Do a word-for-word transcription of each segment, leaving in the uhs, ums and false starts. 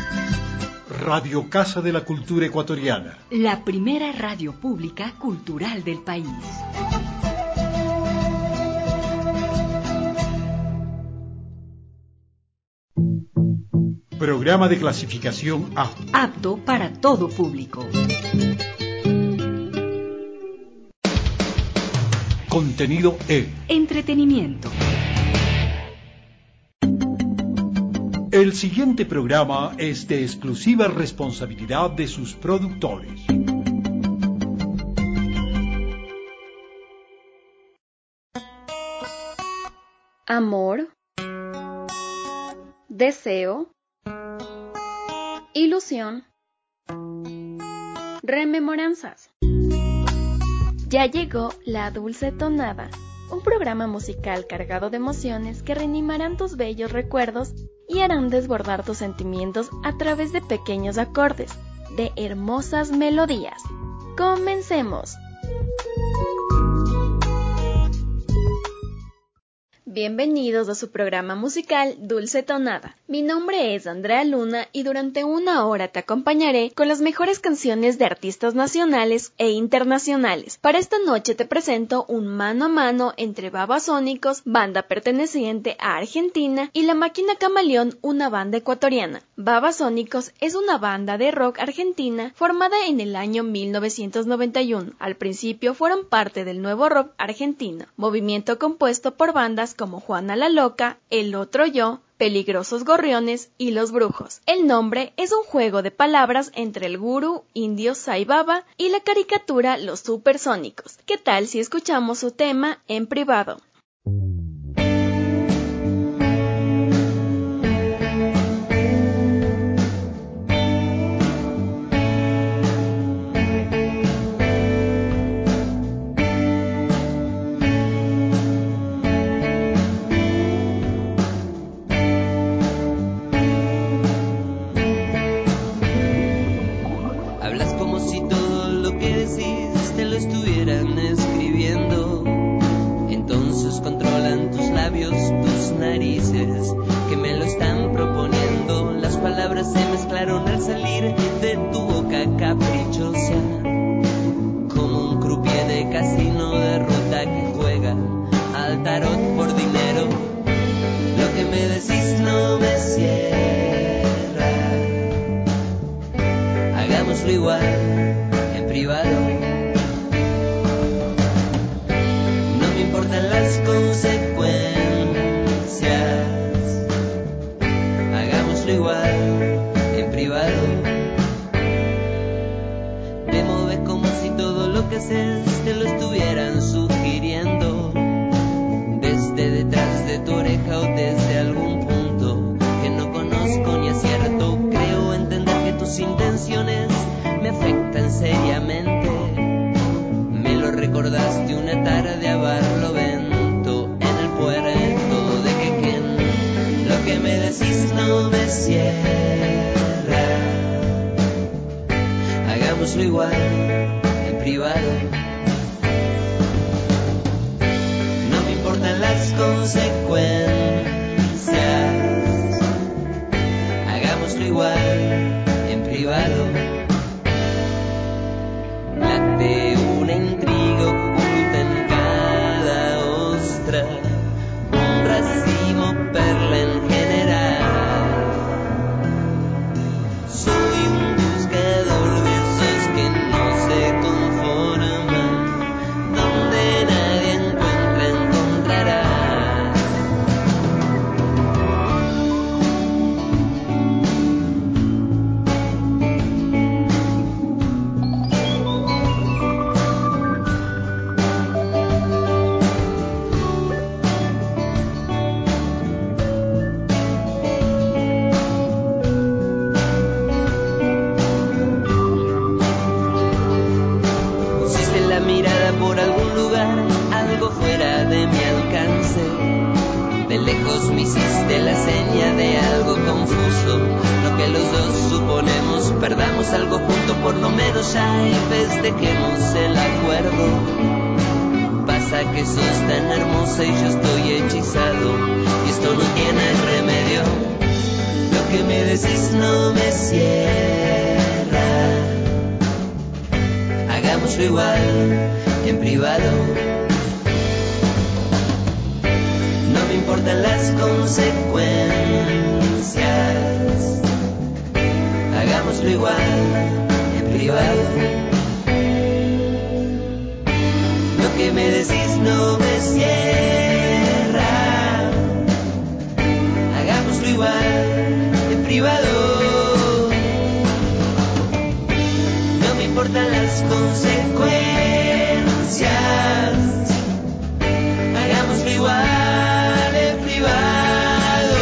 Radio Casa de la Cultura Ecuatoriana. La primera radio pública cultural del país. Programa de clasificación A. Apto para todo público. Contenido E. Entretenimiento. El siguiente programa es de exclusiva responsabilidad de sus productores. Amor, deseo, ilusión, rememoranzas. Ya llegó La Dulce Tonada, un programa musical cargado de emociones que reanimarán tus bellos recuerdos y harán desbordar tus sentimientos a través de pequeños acordes, de hermosas melodías. ¡Comencemos! Bienvenidos a su programa musical Dulce Tonada. Mi nombre es Andrea Luna y durante una hora te acompañaré con las mejores canciones de artistas nacionales e internacionales. Para esta noche te presento un mano a mano entre Babasónicos, banda perteneciente a Argentina, y La Máquina Camaleón, una banda ecuatoriana. Babasónicos es una banda de rock argentina formada en el año mil novecientos noventa y uno. Al principio fueron parte del nuevo rock argentino, movimiento compuesto por bandas como como Juana la Loca, El Otro Yo, Peligrosos Gorriones y Los Brujos. El nombre es un juego de palabras entre el gurú indio Sai Baba y la caricatura Los Supersónicos. ¿Qué tal si escuchamos su tema en privado? hermosa y yo estoy hechizado y esto no tiene remedio. Lo que me decís no me cierra. Hagámoslo igual en privado. No me importan las consecuencias. Hagámoslo igual en privado. Lo que me decís no me cierra. Hagámoslo igual en privado. No me importan las consecuencias. Hagámoslo igual en privado.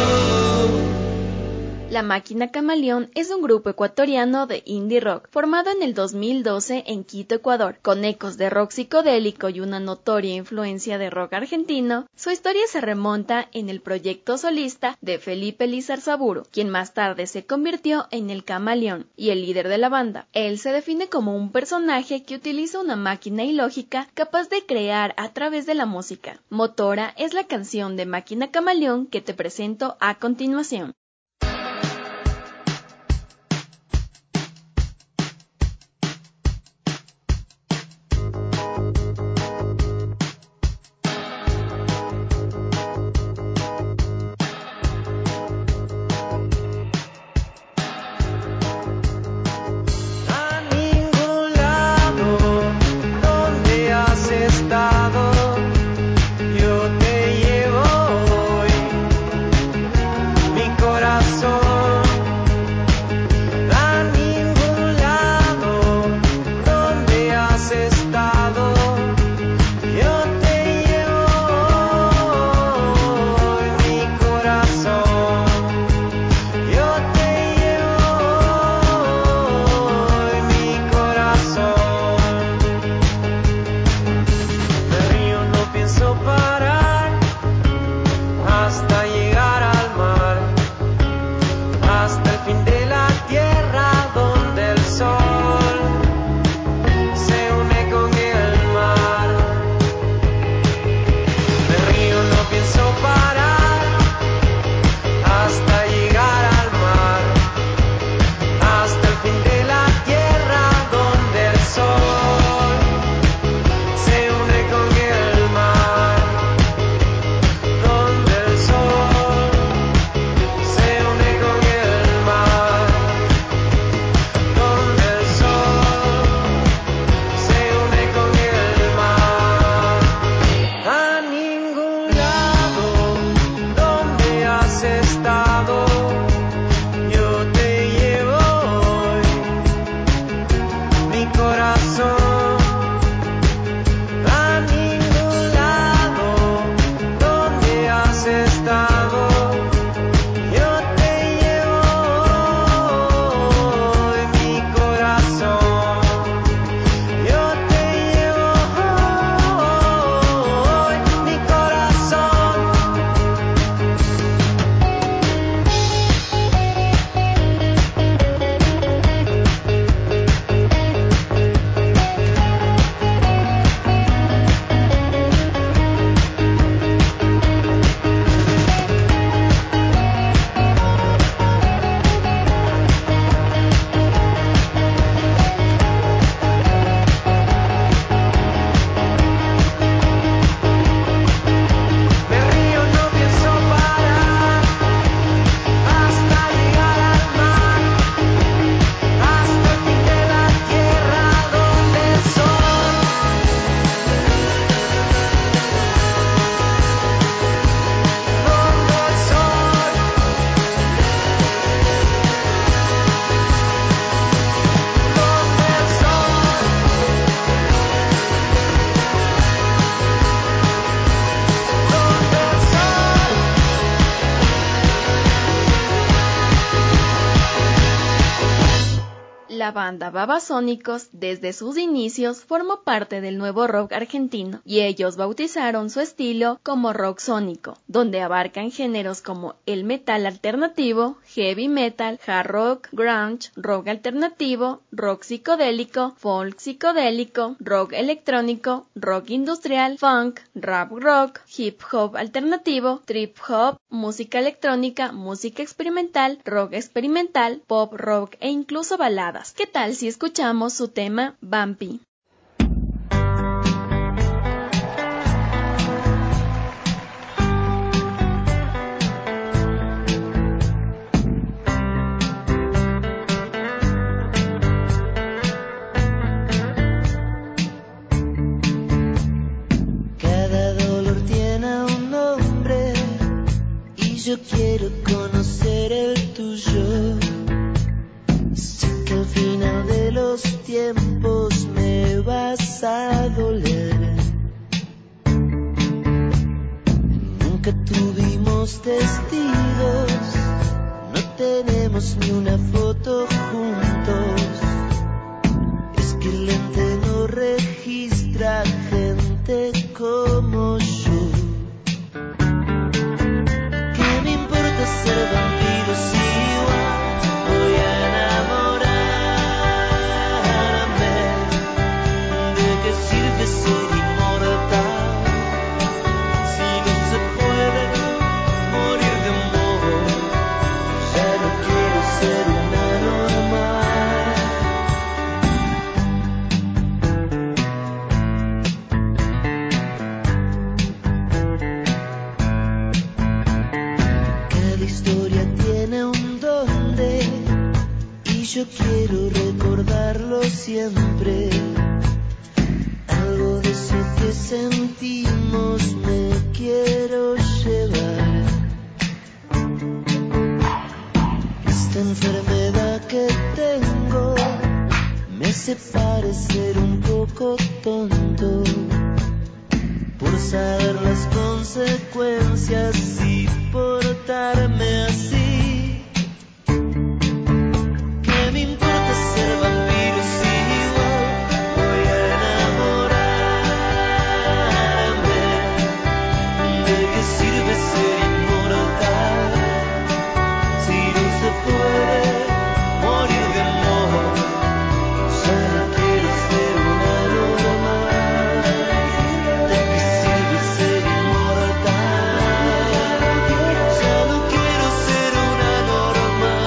La Máquina Camaleón es un grupo ecuatoriano de indie rock formado en el dos mil doce en Quito, Ecuador. Con ecos de rock psicodélico y una notoria influencia de rock argentino, su historia se remonta en el proyecto solista de Felipe Lizarzaburu, quien más tarde se convirtió en el Camaleón y el líder de la banda. Él se define como un personaje que utiliza una máquina ilógica capaz de crear a través de la música. Motora es la canción de Máquina Camaleón que te presento a continuación. Yo te llevo hoy, mi corazón. La banda Babasónicos, desde sus inicios, formó parte del nuevo rock argentino, y ellos bautizaron su estilo como rock sónico, donde abarcan géneros como el metal alternativo, heavy metal, hard rock, grunge, rock alternativo, rock psicodélico, folk psicodélico, rock electrónico, rock industrial, funk, rap rock, hip hop alternativo, trip hop, música electrónica, música experimental, rock experimental, pop rock e incluso baladas. ¿Qué tal si escuchamos su tema Bumpy? Yo quiero conocer el tuyo. Sé que al final de los tiempos me vas a doler. Nunca tuvimos testigos, no tenemos ni una foto juntos. Es que el lente no registra gente como yo. Ser vampiros igual, voy a enamorarme. ¿De qué sirve ser inmortal si no se puede morir de amor? Ya no quiero ser una yo quiero recordarlo siempre. Algo de eso que sentimos me quiero llevar. Esta enfermedad que tengo me hace parecer un poco tonto por saber las consecuencias y portarme así. Ser vampiros igual, voy a enamorarme. ¿De qué sirve ser inmortal si no se puede morir de amor? Ya no quiero ser una normal. ¿De qué sirve ser inmortal? Ya no quiero ser una normal.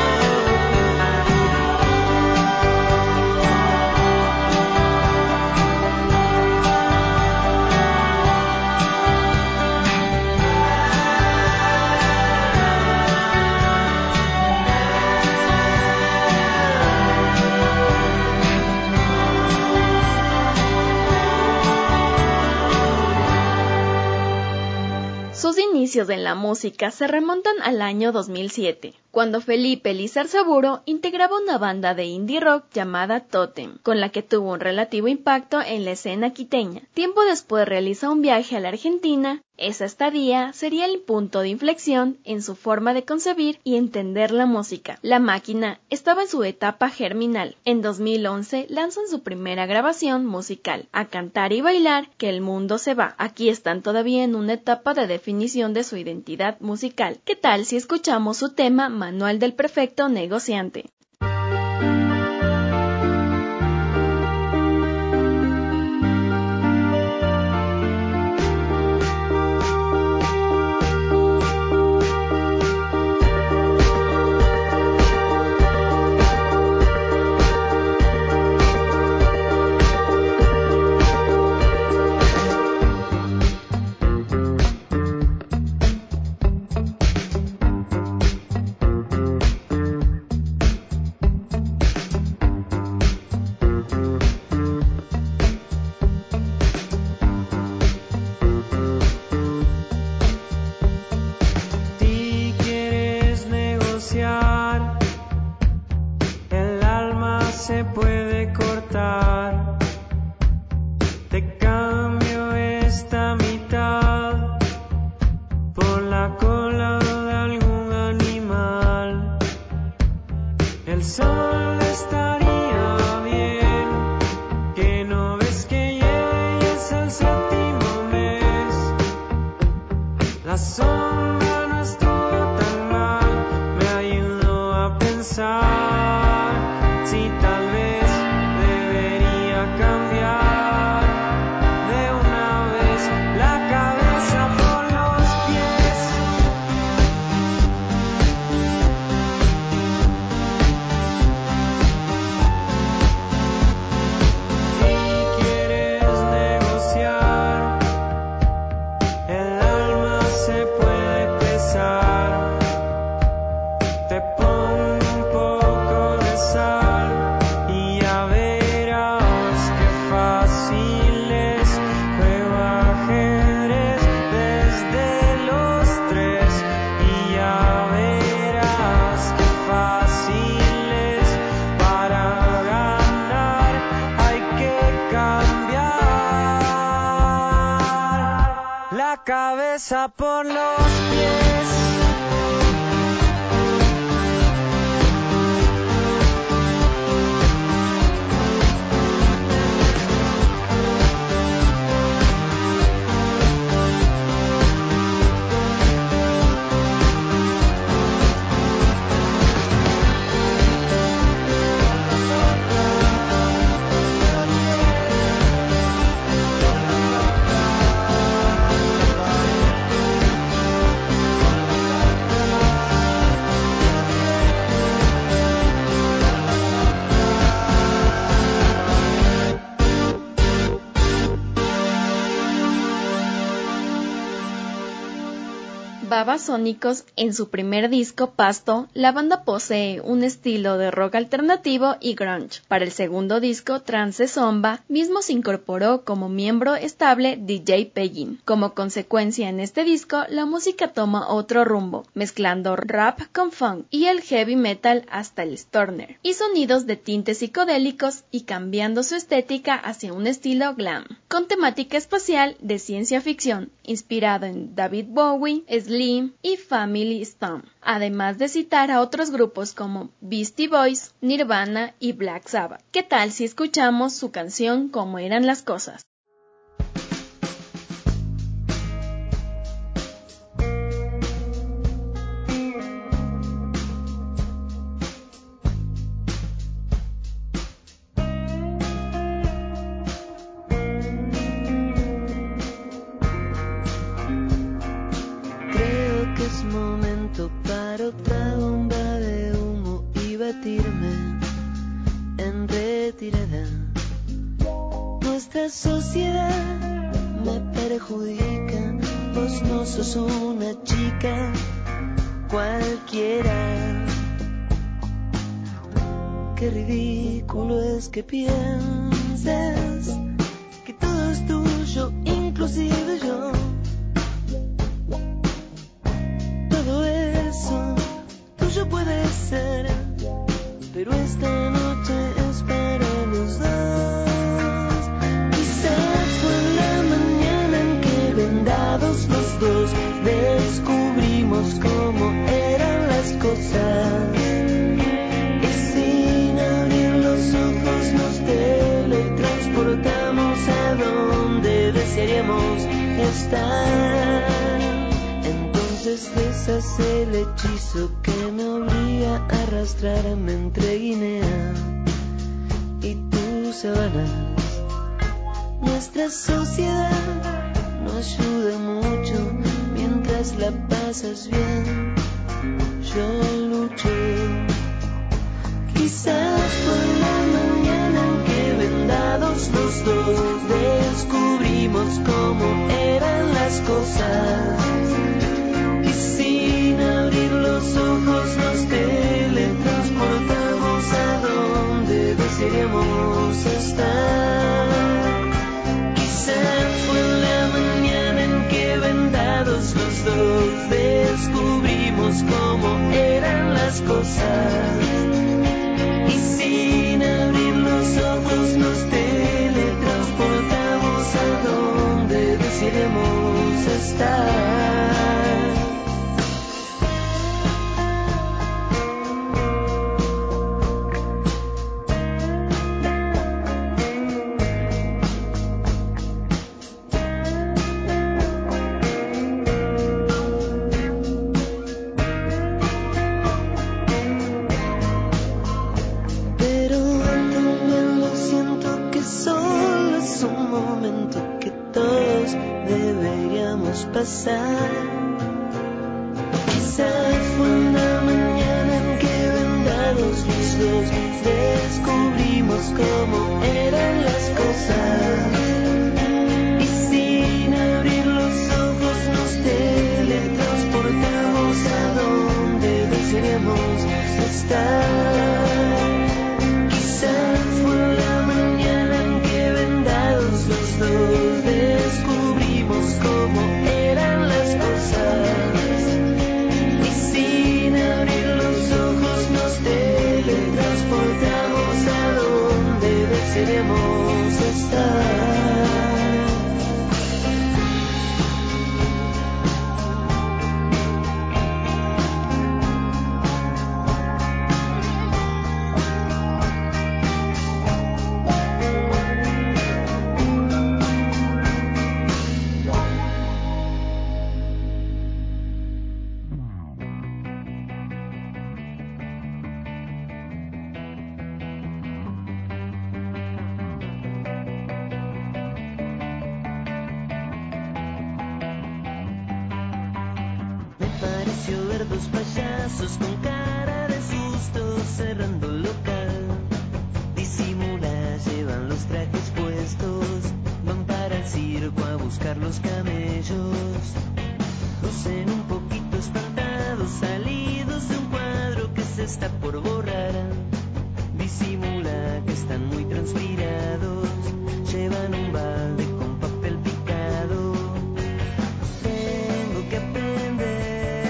Sus inicios en la música se remontan al año dos mil siete, cuando Felipe Lizarzaburo integraba una banda de indie rock llamada Totem, con la que tuvo un relativo impacto en la escena quiteña. Tiempo después realiza un viaje a la Argentina. Esa estadía sería el punto de inflexión en su forma de concebir y entender la música. La Máquina estaba en su etapa germinal. En dos mil once lanzan su primera grabación musical, A Cantar y Bailar, que el mundo se va. Aquí están todavía en una etapa de definición de su identidad musical. ¿Qué tal si escuchamos su tema Manual del Perfecto Negociante? Se puede cortar, te cambio esta mitad por la cola de algún animal. El sol estaría pensar si tal vez debería cambiar de una vez la cabeza por los pies. Si quieres negociar, el alma se puede pesar. Te pongo un poco de sal y ya verás qué fácil es. Juego ajedrez desde los tres y ya verás qué fácil es. Para ganar hay que cambiar la cabeza por los pies. Babasónicos, en su primer disco, Pasto, la banda posee un estilo de rock alternativo y grunge. Para el segundo disco, Trance Zomba, mismo se incorporó como miembro estable D J Peggin. Como consecuencia, en este disco, la música toma otro rumbo, mezclando rap con funk y el heavy metal hasta el stoner, y sonidos de tintes psicodélicos, y cambiando su estética hacia un estilo glam, con temática espacial de ciencia ficción, inspirado en David Bowie, Slim y Family Stone, además de citar a otros grupos como Beastie Boys, Nirvana y Black Sabbath. ¿Qué tal si escuchamos su canción Cómo eran las cosas? Para otra bomba de humo y batirme en retirada. Nuestra sociedad me perjudica. Vos no sos una chica cualquiera. Qué ridículo es que pienses que todo es tuyo, inclusive yo. Tuyo puede ser, pero esta noche es para los dos. Quizás fue la mañana en que vendados los dos descubrimos cómo eran las cosas, y sin abrir los ojos nos teletransportamos a donde desearíamos estar. Deshace el hechizo que me obliga a arrastrarme entre Guinea y tus sabanas. Nuestra sociedad no ayuda mucho mientras la pasas bien. Yo lucho. Quizás por la mañana en que vendados los dos descubrimos cómo eran las cosas. Sin abrir los ojos nos teletransportamos a donde desearíamos estar. Quizás fue la mañana en que vendados los dos descubrimos cómo eran las cosas, y sin abrir los ojos nos teletransportamos a donde desearíamos estar. pasar. Quizá fue una mañana en que vendados los dos descubrimos cómo eran las cosas. Y sin abrir los ojos nos teletransportamos a donde desearíamos estar. Quizá fue la mañana en que vendados los dos descubrimos cómo eran las cosas. Y sin abrir los ojos nos teletransportamos a donde desearíamos estar. Dos payasos con cara de susto cerrando local. Disimula, llevan los trajes puestos, van para el circo a buscar los camellos. Lucen un poquito espantados, salidos de un cuadro que se está por borrar. Disimula que están muy transpirados, llevan un balde con papel picado. Tengo que aprender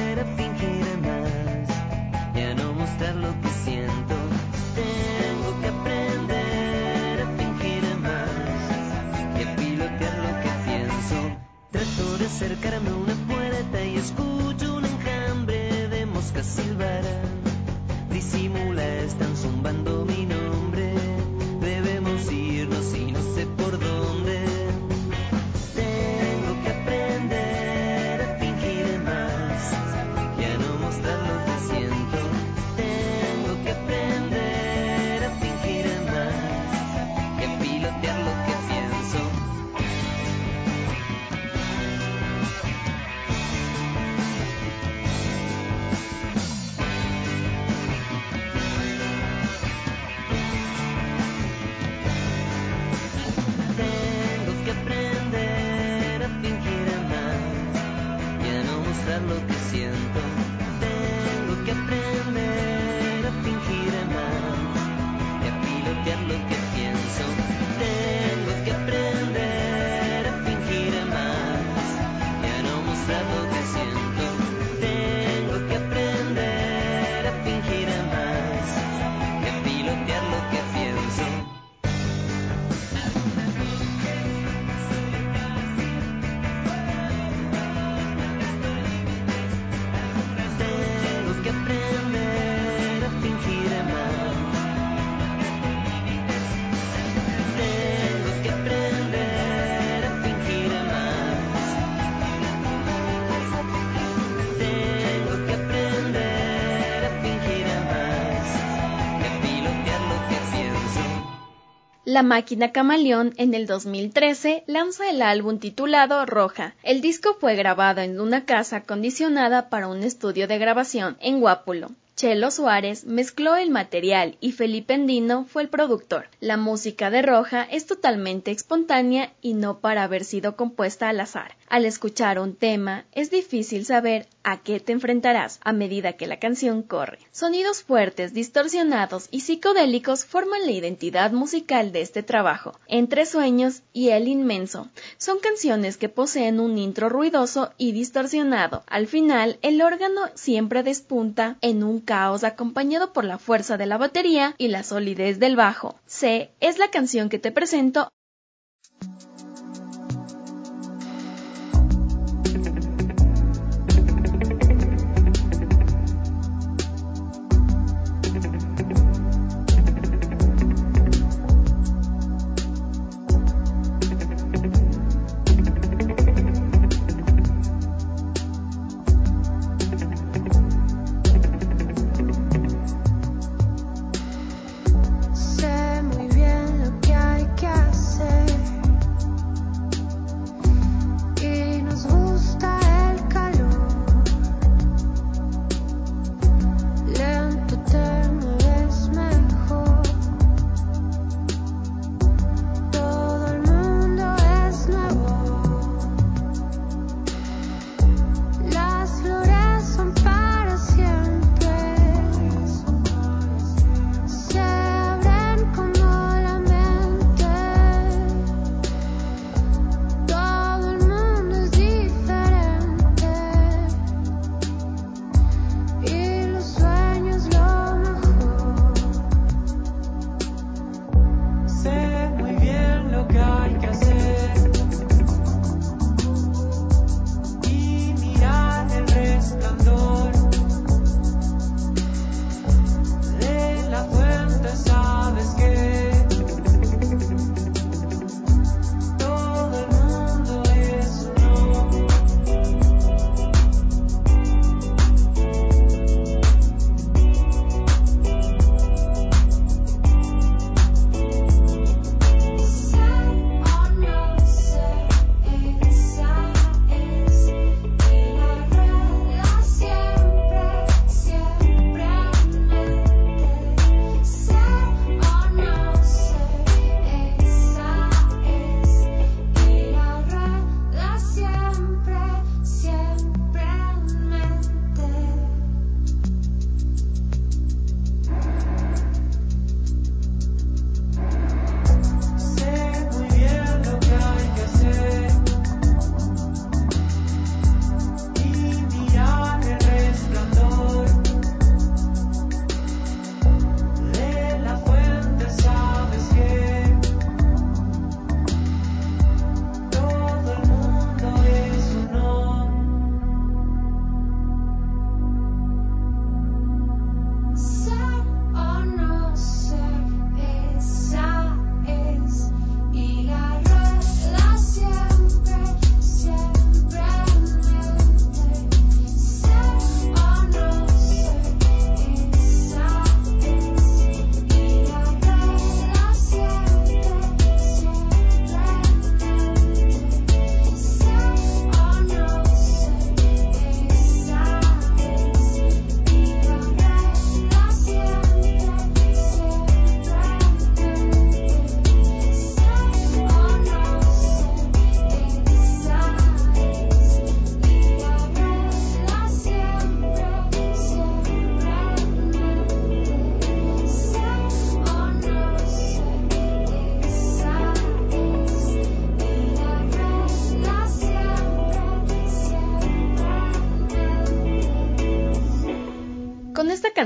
lo que siento, tengo que aprender a fingir más y a pilotear lo que pienso. Trato de acercarme a una puerta y escucho un enjambre de moscas silbar. Disimula, están zumbando mi nombre, debemos irnos y no sé por dónde. Tengo que aprender a fingir más y a no mostrar lo que siento. Tengo que aprender a fingir más y a pilotear lo que pienso. Tengo que aprender a fingir más y a no mostrar lo que siento. Tengo que aprender a fingir más y a pilotear lo que pienso. Tengo que aprender a fingir más y a no mostrar lo que siento. Tengo que aprender a fingir más y a pilotear lo que pienso. Tengo que aprender a fingir más. Tengo que aprender a fingir más. Tengo que aprender a fingir más y a pilotear lo que pienso. La Máquina Camaleón en el dos mil trece lanza el álbum titulado Roja. El disco fue grabado en una casa acondicionada para un estudio de grabación en Guápulo. Chelo Suárez mezcló el material y Felipe Endino fue el productor. La música de Roja es totalmente espontánea y no para haber sido compuesta al azar. Al escuchar un tema, es difícil saber a qué te enfrentarás a medida que la canción corre. Sonidos fuertes, distorsionados y psicodélicos forman la identidad musical de este trabajo. Entre Sueños y El Inmenso son canciones que poseen un intro ruidoso y distorsionado. Al final, el órgano siempre despunta en un caos acompañado por la fuerza de la batería y la solidez del bajo. C es la canción que te presento. Sé muy bien lo que hay que hacer.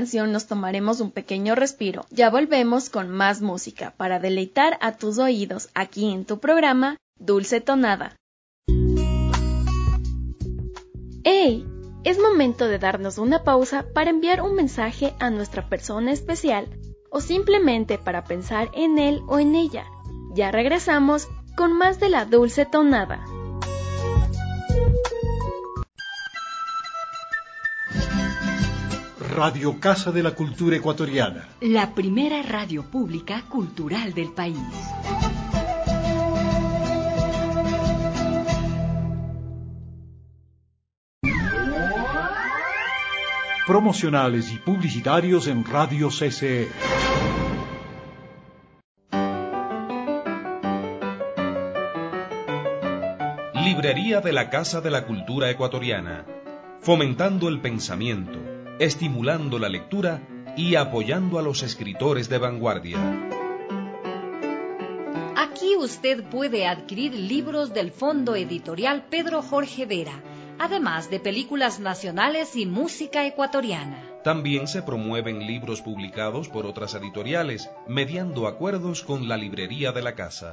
canción nos tomaremos un pequeño respiro. Ya volvemos con más música para deleitar a tus oídos aquí en tu programa Dulce Tonada. ¡Hey! Es momento de darnos una pausa para enviar un mensaje a nuestra persona especial o simplemente para pensar en él o en ella. Ya regresamos con más de la Dulce Tonada. Radio Casa de la Cultura Ecuatoriana. La primera radio pública cultural del país. Promocionales y publicitarios en Radio C C E. Librería de la Casa de la Cultura Ecuatoriana, fomentando el pensamiento, estimulando la lectura y apoyando a los escritores de vanguardia. Aquí usted puede adquirir libros del Fondo Editorial Pedro Jorge Vera, además de películas nacionales y música ecuatoriana. También se promueven libros publicados por otras editoriales, mediando acuerdos con la librería de la casa.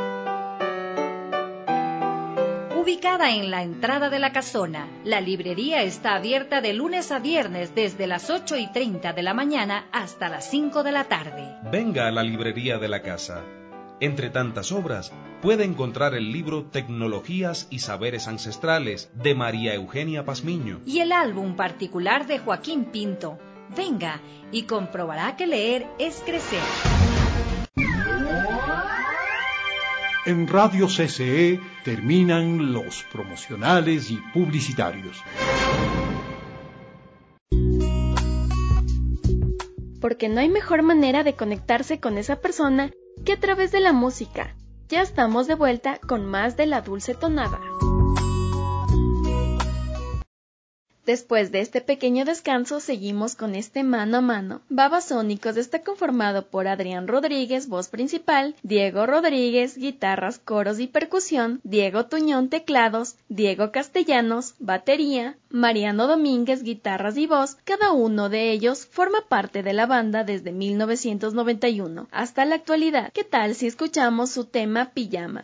Ubicada en la entrada de la casona, la librería está abierta de lunes a viernes desde las ocho y treinta de la mañana hasta las cinco de la tarde. Venga a la librería de la casa. Entre tantas obras, puede encontrar el libro Tecnologías y Saberes Ancestrales, de María Eugenia Pazmiño. Y el álbum particular de Joaquín Pinto. Venga y comprobará que leer es crecer. En Radio C C E terminan los promocionales y publicitarios. Porque no hay mejor manera de conectarse con esa persona que a través de la música. Ya estamos de vuelta con más de la Dulce Tonada. Después de este pequeño descanso, seguimos con este mano a mano. Babasónicos está conformado por Adrián Rodríguez, voz principal, Diego Rodríguez, guitarras, coros y percusión, Diego Tuñón, teclados, Diego Castellanos, batería, Mariano Domínguez, guitarras y voz. Cada uno de ellos forma parte de la banda desde mil novecientos noventa y uno hasta la actualidad. ¿Qué tal si escuchamos su tema Pijama?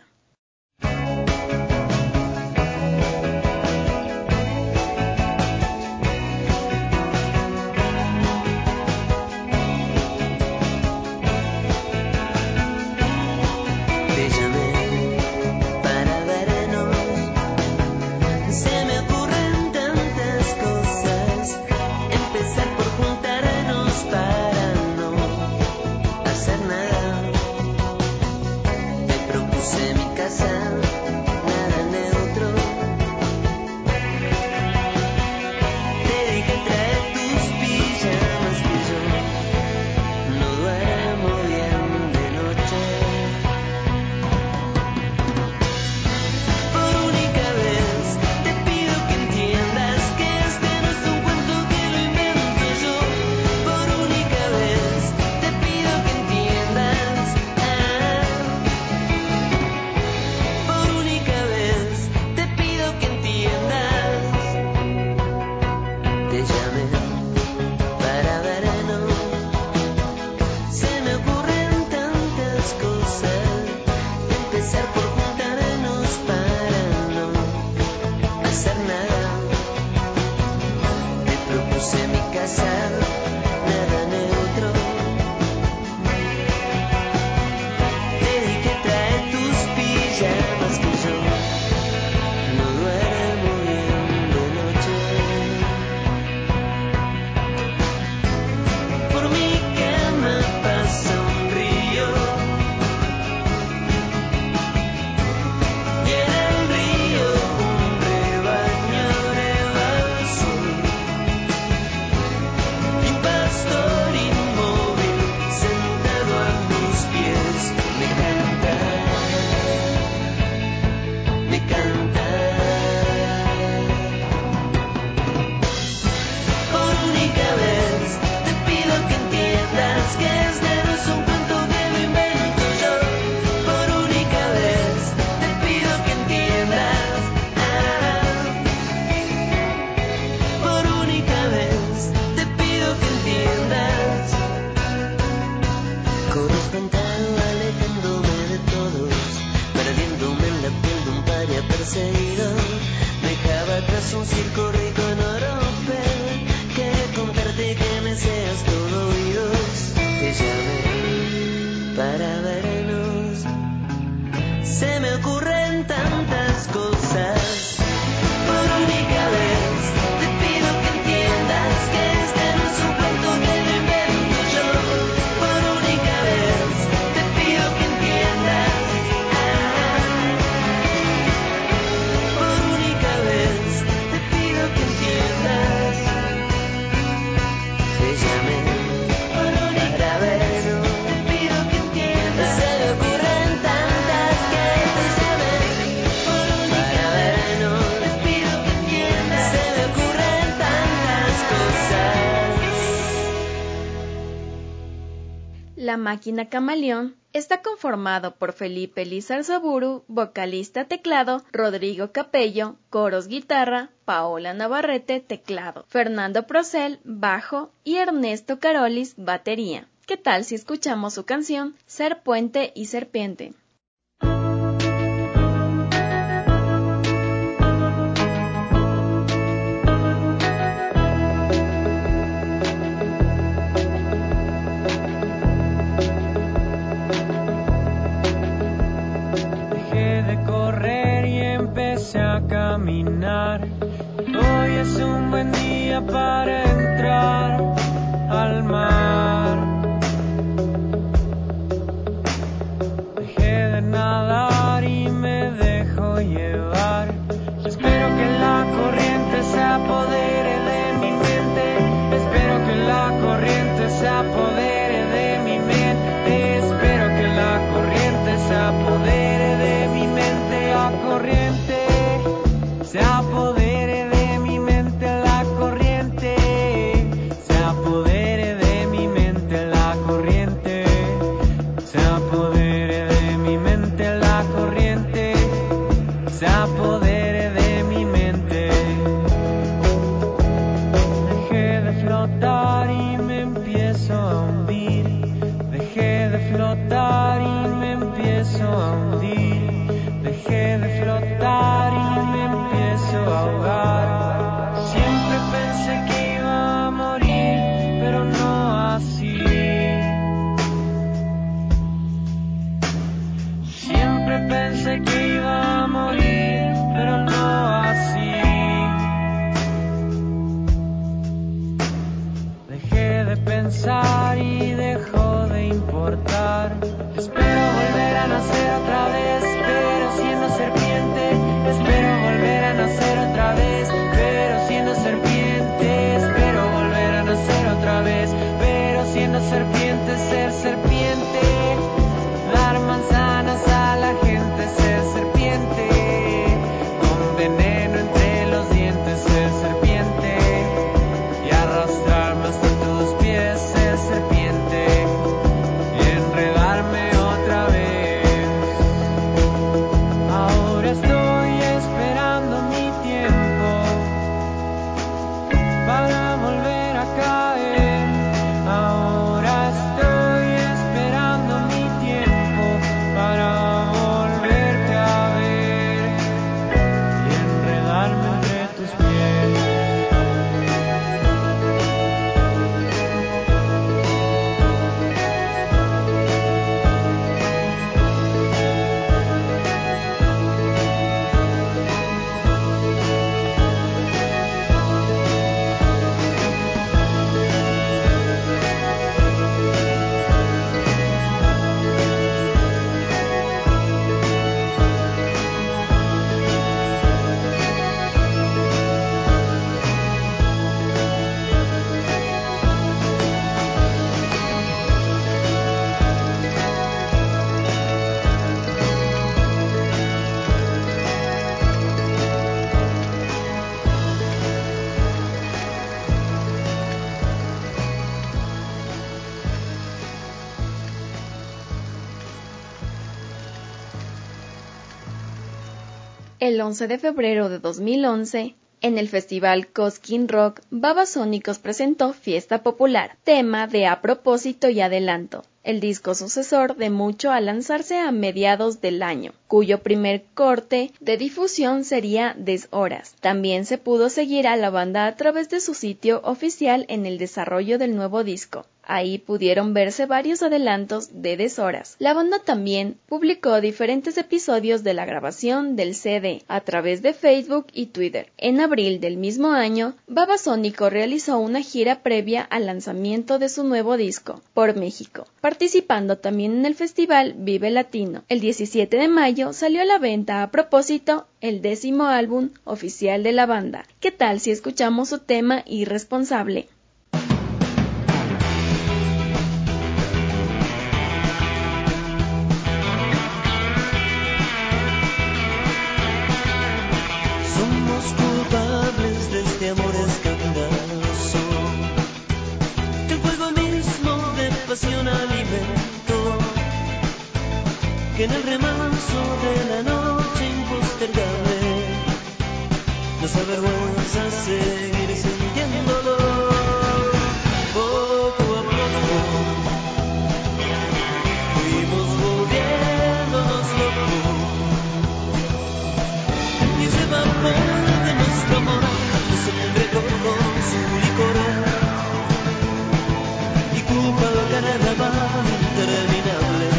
Por única vez te pido que entiendas. Corro espantado, alejándome de todos, perdiéndome en la piel de un paria perseguido. Dejaba atrás un circo rico en oropel, que contarte que me seas todo oídos. Te llamé para vernos, se me ocurren tantas cosas. Por única vez te pido que entiendas que este no es un cuento que me invento yo. Por única vez te pido que entiendas. Ah, por única vez te pido que entiendas. Te llamé para vernos, te pido que entiendas. Se me ocurren tantas que te llamé para vernos, te pido que entiendas. Se me ocurren tantas cosas. La Máquina Camaleón está conformado por Felipe Lizarzaburu, vocalista teclado, Rodrigo Capello, coros guitarra, Paola Navarrete teclado, Fernando Procel bajo y Ernesto Carolis batería. ¿Qué tal si escuchamos su canción Ser Puente y Serpiente? Dejé de correr y empecé a caminar. Hoy es un buen día para entrar al mar. Dejé de nadar y me dejo llevar. Espero que la corriente se apodere de mi mente. Espero que la corriente se apodere de mi mente. Espero que la corriente se apodere de mi mente. La corriente se apodere de mi mente. La corriente se apodere de mi mente. La corriente se apodere de mi mente. La corriente se apodere de mi mente. Dejé de flotar y me empiezo a hundir. Dejé de flotar y me empiezo a hundir. Dejé de flotar y me empiezo a ahogar. Siempre pensé que iba a morir, pero no así. Siempre pensé que iba a morir, pero no así. Dejé de pensar y dejó de importar. Espero volver a nacer otra vez, pero siendo serpiente. Espero volver a nacer otra vez, pero siendo serpiente. Espero volver a nacer otra vez, pero siendo serpiente. Ser serpiente, dar manzanas a la gente. Ser serpiente, con veneno entre los dientes. Ser serpiente y arrastrarme hasta tus pies. Ser serpiente y enredarme otra vez. Ahora estoy esperando mi tiempo para volver a caer. Ahora estoy esperando mi tiempo para volverte a ver y enredarme entre tus pies. El once de febrero de dos mil once, en el festival Cosquín Rock, Babasónicos presentó Fiesta Popular, tema de A Propósito y Adelanto. el disco sucesor de Mucho al lanzarse a mediados del año, cuyo primer corte de difusión sería Deshoras. También se pudo seguir a la banda a través de su sitio oficial en el desarrollo del nuevo disco. Ahí pudieron verse varios adelantos de Deshoras. La banda también publicó diferentes episodios de la grabación del C D a través de Facebook y Twitter. En abril del mismo año, Babasónicos realizó una gira previa al lanzamiento de su nuevo disco por México, participando también en el festival Vive Latino. El diecisiete de mayo salió a la venta a propósito el décimo álbum oficial de la banda. ¿Qué tal si escuchamos su tema Irresponsable? Culpables de este amor escandaloso, que el fuego mismo de pasión alimentó, que en el remanso de la noche impostergable nos avergüenza seguir sintiéndolo. Poco a poco fuimos volviéndonos locos, y ese vapor nuestro amor nos embriagó con su licor y culpa al carnaval interminable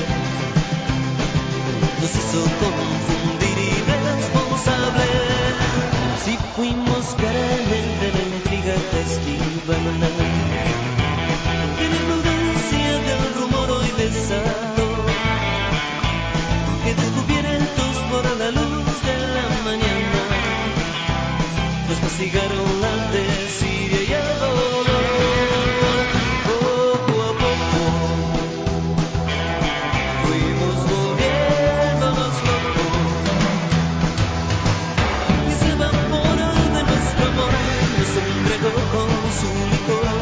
nos hizo confundir irresponsables. Si fuimos carnes de la intriga que esquivan la de la imprudencia del rumor hoy desató, que descubiertos por la luz de la mañana nos castigaron la desidia y el dolor. Poco a poco fuimos volviéndonos locos, y ese vapor de nuestro amor nos embriagó con su licor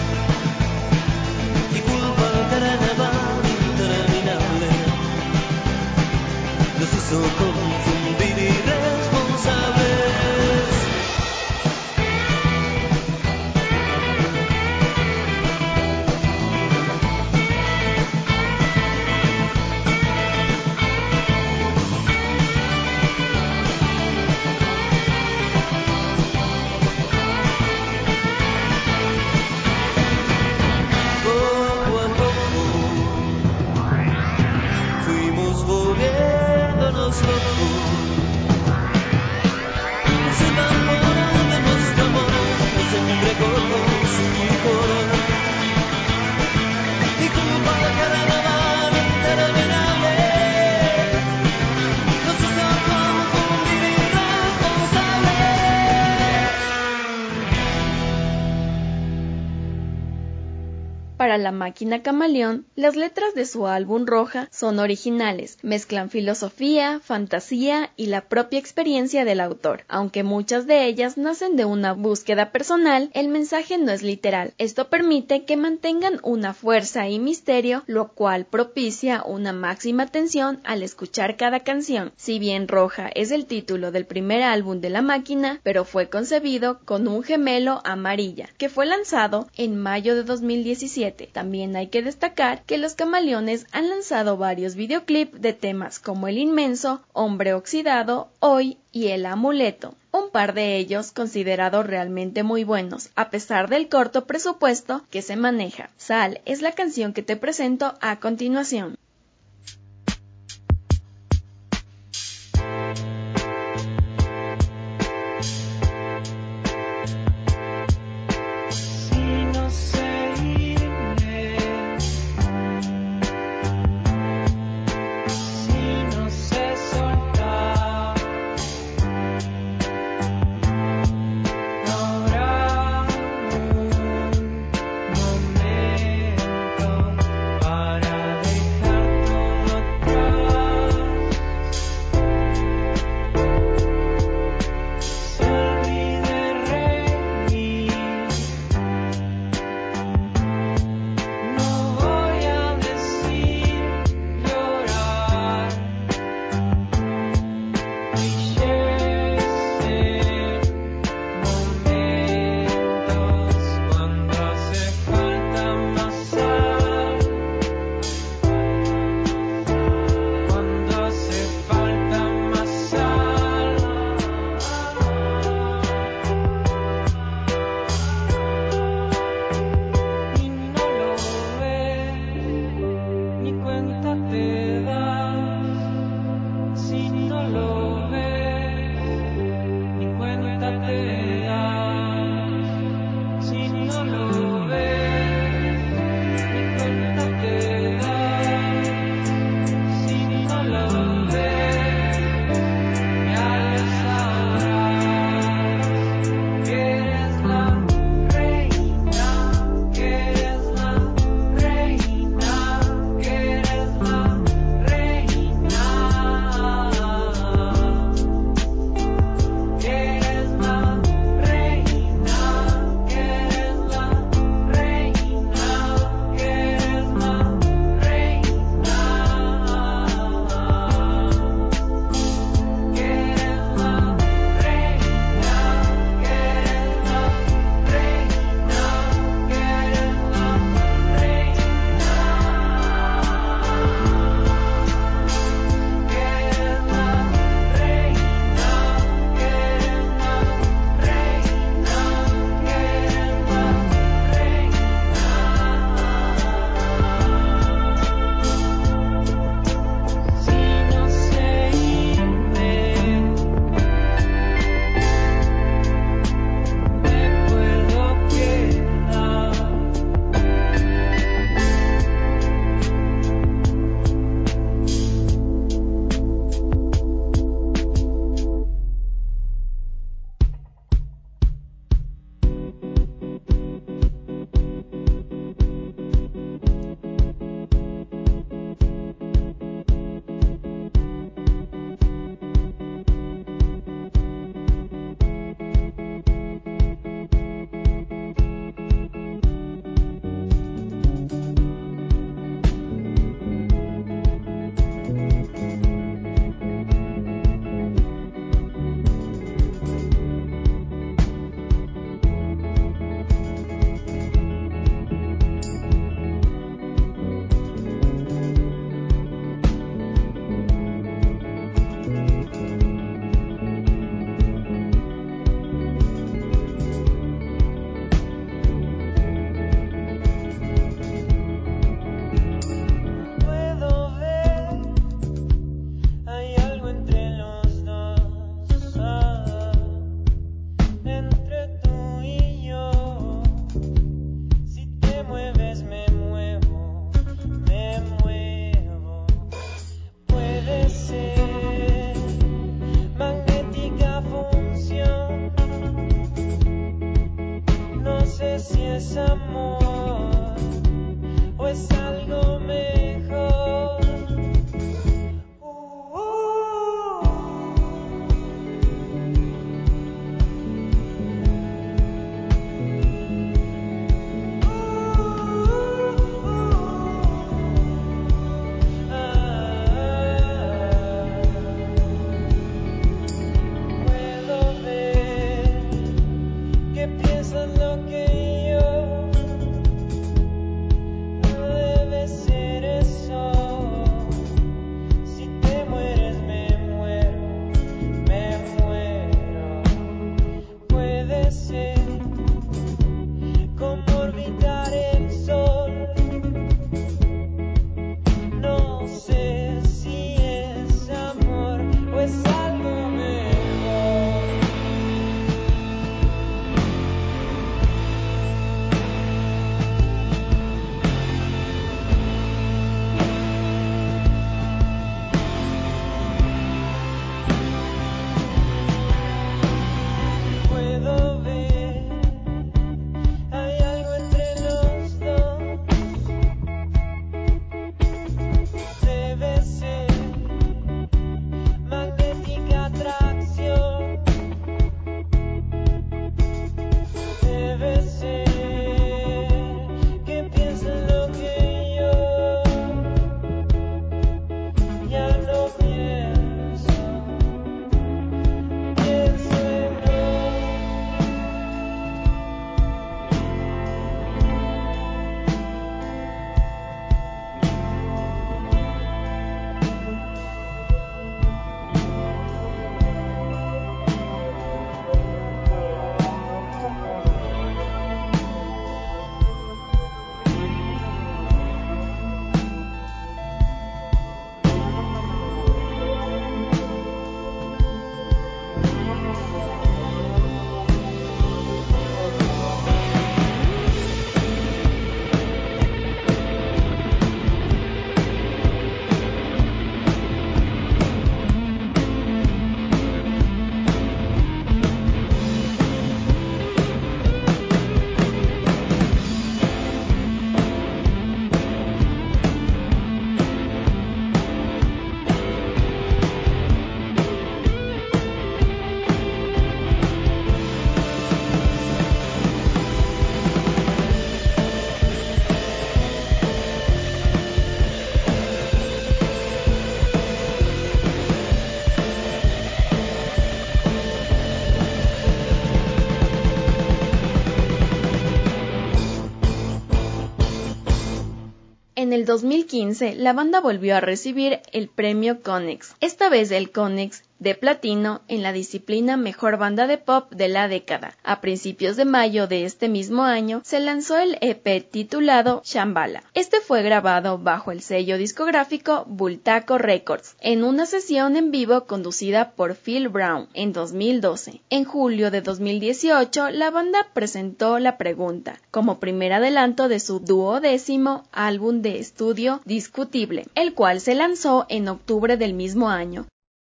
y culpa al carnaval interminable nos hizo confundir irresponsables. Para La Máquina Camaleón, las letras de su álbum Roja son originales, mezclan filosofía, fantasía y la propia experiencia del autor. Aunque muchas de ellas nacen de una búsqueda personal, el mensaje no es literal. Esto permite que mantengan una fuerza y misterio, lo cual propicia una máxima tensión al escuchar cada canción. Si bien Roja es el título del primer álbum de La Máquina, pero fue concebido con un gemelo, Amarilla, que fue lanzado en mayo de dos mil diecisiete. También hay que destacar que los Camaleones han lanzado varios videoclips de temas como El Inmenso, Hombre Oxidado, Hoy y El Amuleto, un par de ellos considerados realmente muy buenos, a pesar del corto presupuesto que se maneja. Sal es la canción que te presento a continuación. Para dejar En el dos mil quince, la banda volvió a recibir el premio Konex, esta vez el Konex de platino en la disciplina Mejor Banda de Pop de la década. A principios de mayo de este mismo año se lanzó el E P titulado Shambhala. Este fue grabado bajo el sello discográfico Bultaco Records en una sesión en vivo conducida por Phil Brown en dos mil doce. En julio de dos mil dieciocho, la banda presentó La Pregunta como primer adelanto de su duodécimo álbum de estudio Discutible, el cual se lanzó en octubre del mismo año.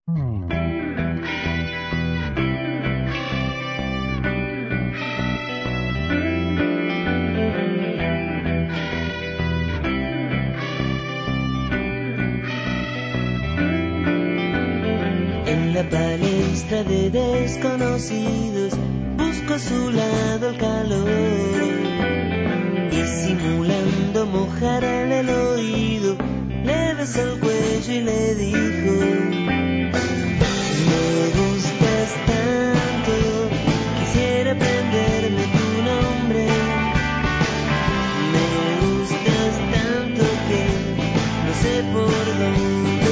En la palestra de desconocidos busco a su lado el calor y simulando mojarle el oído le besó el cuello y le dijo: me gustas tanto, quisiera aprenderme tu nombre. Me gustas tanto que no sé por dónde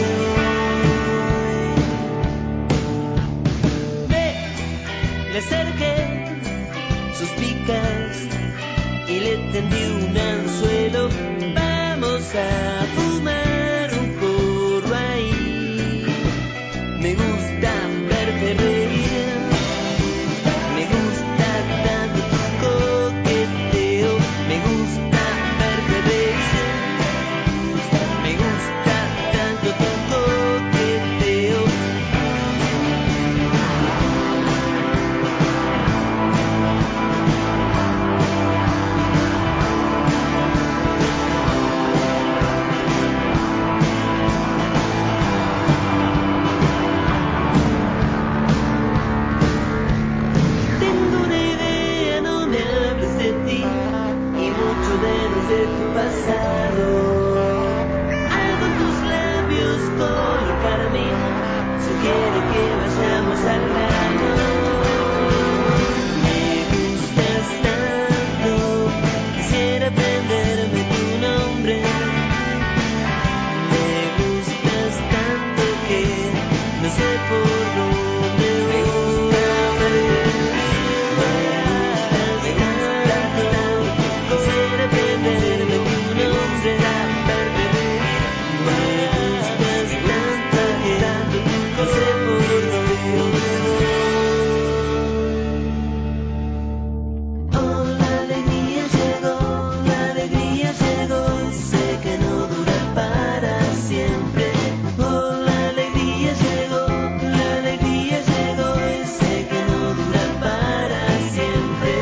voy. Ve, le acerqué suspicaz y le tendí un anzuelo. Vamos a fumar un porro ahí. Me gusta verte reír, me gusta tanto tu coqueteo, me gusta verte reír, me gusta tanto tu coqueteo. De tu pasado, algo en tus labios color carmín sugiere que vayamos al grano. Me gustas tanto, quisiera aprenderme tu nombre. Me gustas tanto que no sé por dónde voy. Me gusta verte reír, me gustas tanto, quisiera aprenderme tu nombre. Me gustas tanto que no sé por dónde voy. Oh, la alegría llegó, la alegría llegó, y sé que no dura para siempre. Oh, la alegría llegó, la alegría llegó, y sé que no dura para siempre.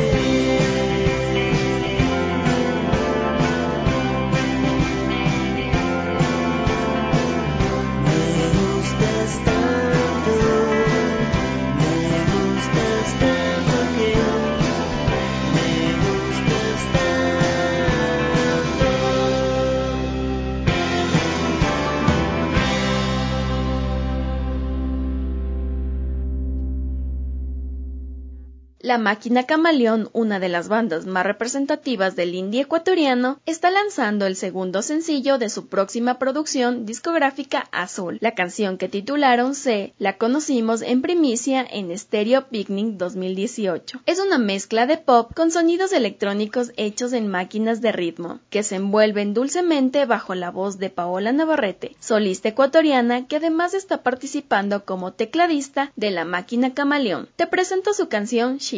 Me gustas tanto, me gustas tanto que me gustas tanto. La Máquina Camaleón, una de las bandas más representativas del indie ecuatoriano, está lanzando el segundo sencillo de su próxima producción discográfica Azul. La canción que titularon C la conocimos en primicia en Stereo Picnic dos mil dieciocho. Es una mezcla de pop con sonidos electrónicos hechos en máquinas de ritmo, que se envuelven dulcemente bajo la voz de Paola Navarrete, solista ecuatoriana que además está participando como tecladista de La Máquina Camaleón. Te presento su canción Shiva.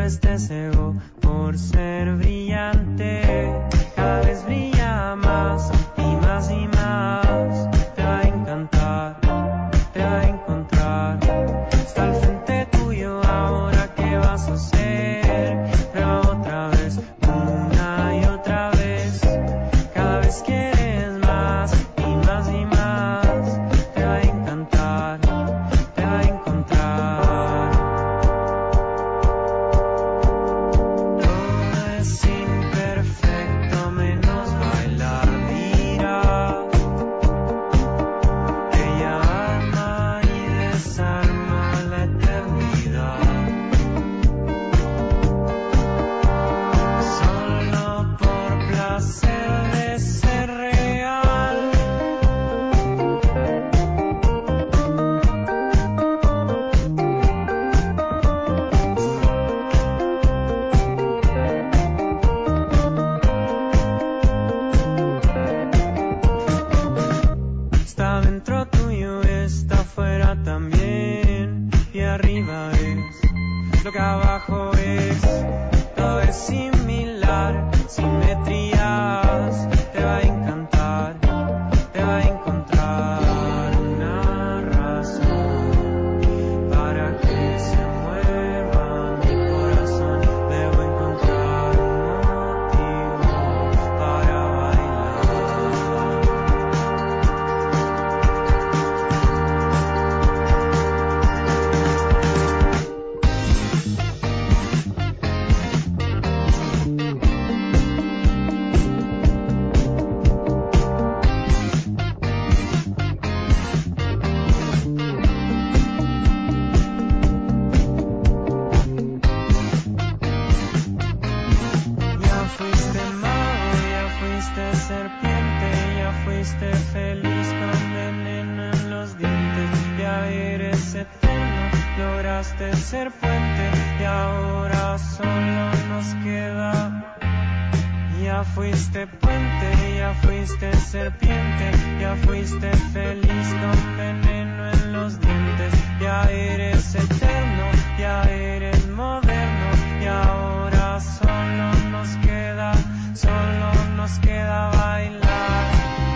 esté ciego por ser brillante. Cada vez brilla más y más y más. Te va a encantar, te va a encontrar. Está al frente tuyo, ahora qué vas a hacer. Prueba otra vez, una y otra vez. Cada vez quieres más y más y más. Te va a encantar, te va a encontrar. Todo es imperfecto menos bailar, dirá. Ella ama y desarma la eternidad. Solo por placer de ser real. Está dentro tuyo, está afuera también. Y arriba es lo que abajo es. Todo es similar, simetrías. Te va a encantar, te va a encontrar una razón para que se mueva mi corazón. Debo encontrar un motivo para bailar. Ya fuiste mago, ya fuiste serpiente, ya fuiste feliz con veneno en los dientes. Ya eres eterno, lograste ser puente y ahora solo nos queda. Ya fuiste puente, ya fuiste serpiente, ya fuiste feliz con veneno en los dientes. Ya eres eterno, ya eres moderno y ahora solo nos queda, solo nos queda bailar.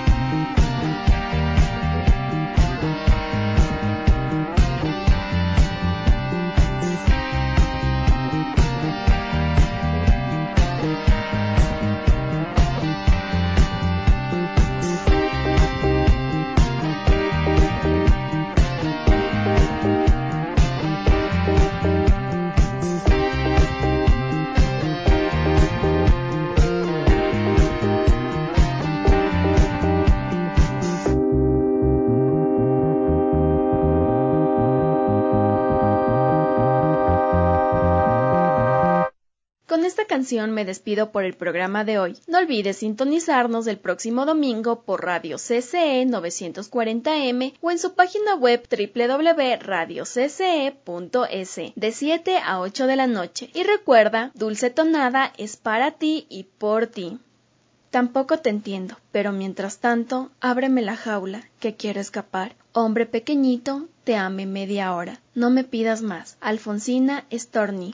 Con esta canción me despido por el programa de hoy. No olvides sintonizarnos el próximo domingo por Radio C C E novecientos cuarenta M o en su página web doble u doble u doble u punto radio c c e punto es de siete a ocho de la noche. Y recuerda, Dulce Tonada es para ti y por ti. Tampoco te entiendo, pero mientras tanto, ábreme la jaula, que quiero escapar. Hombre pequeñito, te ame media hora. No me pidas más. Alfonsina Storni.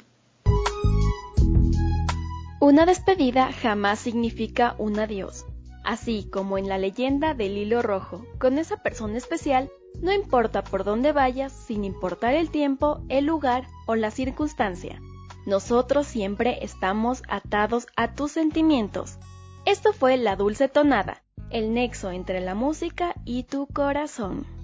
Una despedida jamás significa un adiós. Así como en la leyenda del hilo rojo, con esa persona especial, no importa por dónde vayas, sin importar el tiempo, el lugar o la circunstancia. Nosotros siempre estamos atados a tus sentimientos. Esto fue La Dulce Tonada, el nexo entre la música y tu corazón.